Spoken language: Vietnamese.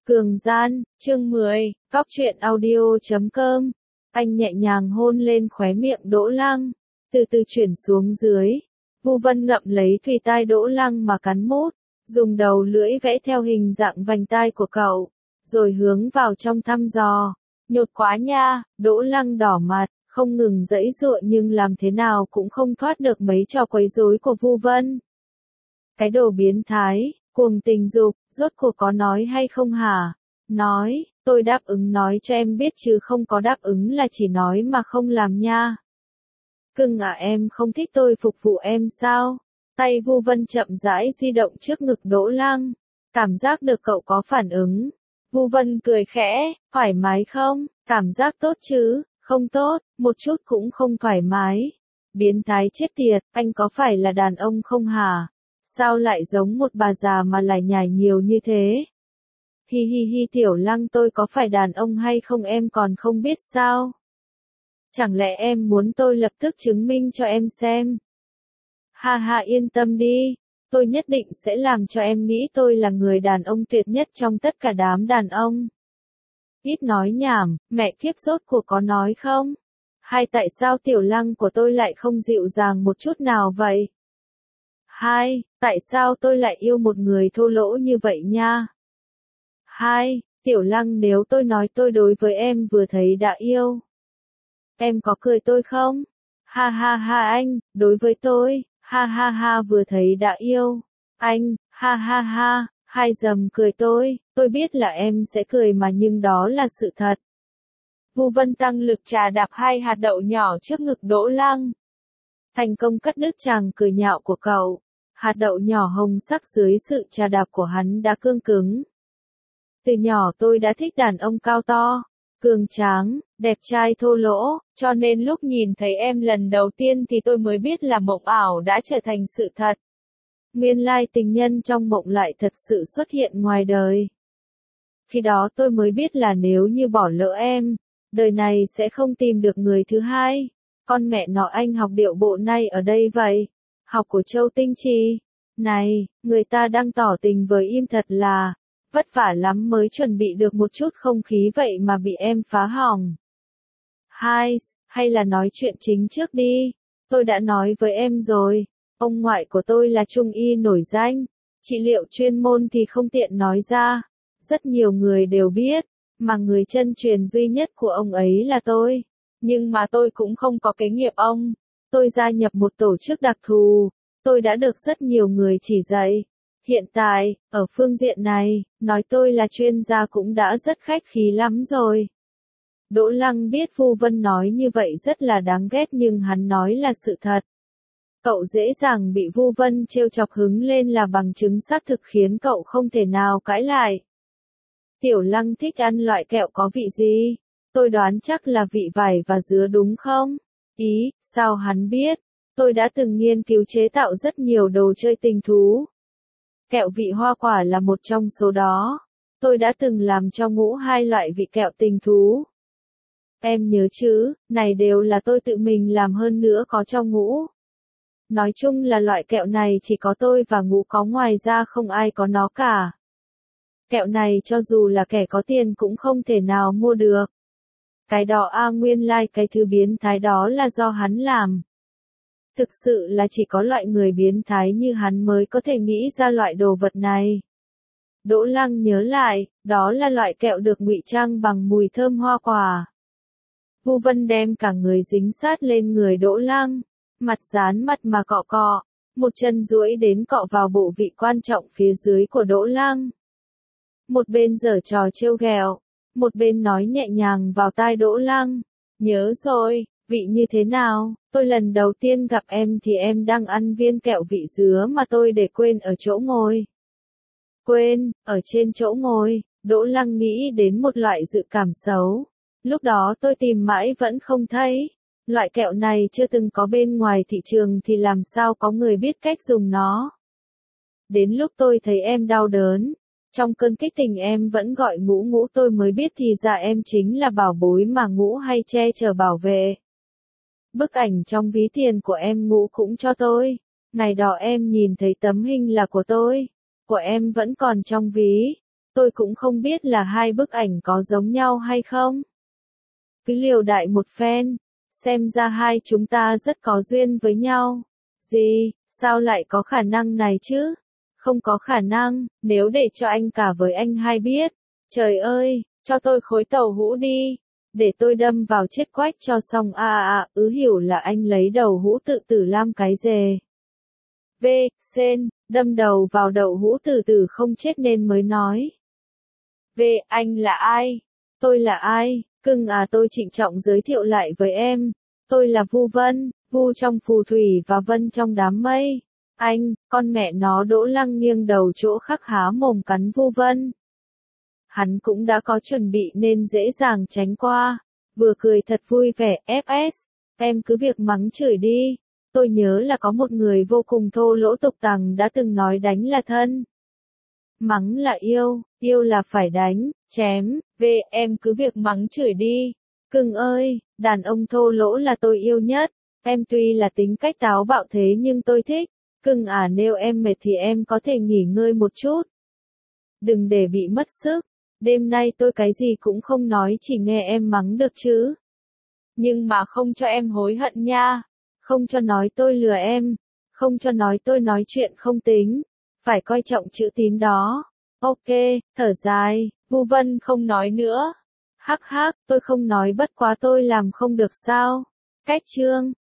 Cường gian, chương 10, Cóc truyện audio.com. Anh nhẹ nhàng hôn lên khóe miệng Đỗ Lăng, từ từ chuyển xuống dưới. Vu Vân ngậm lấy thùy tai Đỗ Lăng mà cắn mút, dùng đầu lưỡi vẽ theo hình dạng vành tai của cậu, rồi hướng vào trong thăm dò. Nhột quá nha, Đỗ Lăng đỏ mặt, không ngừng giãy giụa nhưng làm thế nào cũng không thoát được mấy trò quấy rối của Vu Vân. Cái đồ biến thái, cuồng tình dục, rốt cuộc có nói hay không hả? Nói, tôi đáp ứng nói cho em biết chứ không có đáp ứng là chỉ nói mà không làm nha. Cưng à, em không thích tôi phục vụ em sao? Tay Vu Vân chậm rãi di động trước ngực Đỗ Lăng, cảm giác được cậu có phản ứng. Vu Vân cười khẽ, thoải mái không? Cảm giác tốt chứ? Không tốt, một chút cũng không thoải mái. Biến thái chết tiệt, anh có phải là đàn ông không hả? Sao lại giống một bà già mà lại nhải nhiều như thế? Hi hi hi, Tiểu Lăng, tôi có phải đàn ông hay không em còn không biết sao? Chẳng lẽ em muốn tôi lập tức chứng minh cho em xem? Ha ha, yên tâm đi, tôi nhất định sẽ làm cho em nghĩ tôi là người đàn ông tuyệt nhất trong tất cả đám đàn ông. Ít nói nhảm, mẹ kiếp, rốt cuộc có nói không? Hay tại sao Tiểu Lăng của tôi lại không dịu dàng một chút nào vậy? Hai, tại sao tôi lại yêu một người thô lỗ như vậy nha? Hai, Tiểu Lăng, nếu tôi nói tôi đối với em vừa thấy đã yêu, em có cười tôi không? Ha ha ha, anh, đối với tôi, ha ha ha, vừa thấy đã yêu. Anh, ha ha ha, hai dầm cười tôi biết là em sẽ cười mà nhưng đó là sự thật. Vu Vân tăng lực trà đạp hai hạt đậu nhỏ trước ngực Đỗ Lăng, thành công cắt đứt chàng cười nhạo của cậu. Hạt đậu nhỏ hồng sắc dưới sự trà đạp của hắn đã cương cứng. Từ nhỏ tôi đã thích đàn ông cao to, cường tráng, đẹp trai thô lỗ, cho nên lúc nhìn thấy em lần đầu tiên thì tôi mới biết là mộng ảo đã trở thành sự thật. Nguyên lai tình nhân trong mộng lại thật sự xuất hiện ngoài đời. Khi đó tôi mới biết là nếu như bỏ lỡ em, đời này sẽ không tìm được người thứ hai. Con mẹ nó, anh học điệu bộ này ở đây vậy? Học của Châu Tinh Trì. Này, người ta đang tỏ tình với im thật là vất vả lắm mới chuẩn bị được một chút không khí vậy mà bị em phá hỏng. Hai, hay là nói chuyện chính trước đi. Tôi đã nói với em rồi, ông ngoại của tôi là trung y nổi danh, trị liệu chuyên môn thì không tiện nói ra. Rất nhiều người đều biết, mà người chân truyền duy nhất của ông ấy là tôi. Nhưng mà tôi cũng không có kế nghiệp ông. Tôi gia nhập một tổ chức đặc thù, tôi đã được rất nhiều người chỉ dạy. Hiện tại, ở phương diện này, nói tôi là chuyên gia cũng đã rất khách khí lắm rồi. Đỗ Lăng biết Vu Vân nói như vậy rất là đáng ghét nhưng hắn nói là sự thật. Cậu dễ dàng bị Vu Vân trêu chọc hứng lên là bằng chứng xác thực khiến cậu không thể nào cãi lại. Tiểu Lăng thích ăn loại kẹo có vị gì? Tôi đoán chắc là vị vải và dứa đúng không? Ý, sao hắn biết? Tôi đã từng nghiên cứu chế tạo rất nhiều đồ chơi tình thú. Kẹo vị hoa quả là một trong số đó. Tôi đã từng làm cho Ngũ hai loại vị kẹo tình thú. Em nhớ chứ, này đều là tôi tự mình làm, hơn nữa có cho Ngũ. Nói chung là loại kẹo này chỉ có tôi và Ngũ có, ngoài ra không ai có nó cả. Kẹo này cho dù là kẻ có tiền cũng không thể nào mua được. Cái đó nguyên lai cái thứ biến thái đó là do hắn làm. Thực sự là chỉ có loại người biến thái như hắn mới có thể nghĩ ra loại đồ vật này. Đỗ Lăng nhớ lại, đó là loại kẹo được ngụy trang bằng mùi thơm hoa quả. Vu Vân đem cả người dính sát lên người Đỗ Lăng, mặt dán mặt mà cọ cọ, một chân duỗi đến cọ vào bộ vị quan trọng phía dưới của Đỗ Lăng. Một bên giở trò trêu ghẹo, một bên nói nhẹ nhàng vào tai Đỗ Lăng, nhớ rồi, vị như thế nào? Tôi lần đầu tiên gặp em thì em đang ăn viên kẹo vị dứa mà tôi để quên ở chỗ ngồi. Quên, ở trên chỗ ngồi. Đỗ Lăng nghĩ đến một loại dự cảm xấu. Lúc đó tôi tìm mãi vẫn không thấy. Loại kẹo này chưa từng có bên ngoài thị trường thì làm sao có người biết cách dùng nó. Đến lúc tôi thấy em đau đớn, trong cơn kích tình em vẫn gọi Ngũ Ngũ, tôi mới biết thì ra em chính là bảo bối mà Ngũ hay che chở bảo vệ. Bức ảnh trong ví tiền của em Ngũ cũng cho tôi. Ngày đó em nhìn thấy tấm hình là của tôi. Của em vẫn còn trong ví. Tôi cũng không biết là hai bức ảnh có giống nhau hay không. Cứ liều đại một phen, xem ra hai chúng ta rất có duyên với nhau. Gì, sao lại có khả năng này chứ? Không có khả năng, nếu để cho anh cả với anh hai biết. Trời ơi, cho tôi khối tàu hũ đi. Để tôi đâm vào chết quách cho xong hiểu là anh lấy đầu hũ tự tử làm cái dề. V, Sen, đâm đầu vào đậu hũ từ từ không chết nên mới nói. V, anh là ai? Tôi là ai? Cưng tôi trịnh trọng giới thiệu lại với em. Tôi là Vu Vân, Vu trong phù thủy và Vân trong đám mây. Anh, con mẹ nó Đỗ Lăng nghiêng đầu chỗ khác há mồm cắn Vu Vân. Hắn cũng đã có chuẩn bị nên dễ dàng tránh qua. Vừa cười thật vui vẻ, FS. Em cứ việc mắng chửi đi. Tôi nhớ là có một người vô cùng thô lỗ tục tằng đã từng nói đánh là thân. Mắng là yêu là phải đánh, chém, em cứ việc mắng chửi đi. Cưng ơi, đàn ông thô lỗ là tôi yêu nhất. Em tuy là tính cách táo bạo thế nhưng tôi thích. Cưng nếu em mệt thì em có thể nghỉ ngơi một chút. Đừng để bị mất sức. Đêm nay tôi cái gì cũng không nói chỉ nghe em mắng được chứ. Nhưng mà không cho em hối hận nha. Không cho nói tôi lừa em. Không cho nói tôi nói chuyện không tính. Phải coi trọng chữ tín đó. Ok, thở dài, Vu Vân không nói nữa. Hắc hắc, tôi không nói bất quá tôi làm không được sao. Cách chương.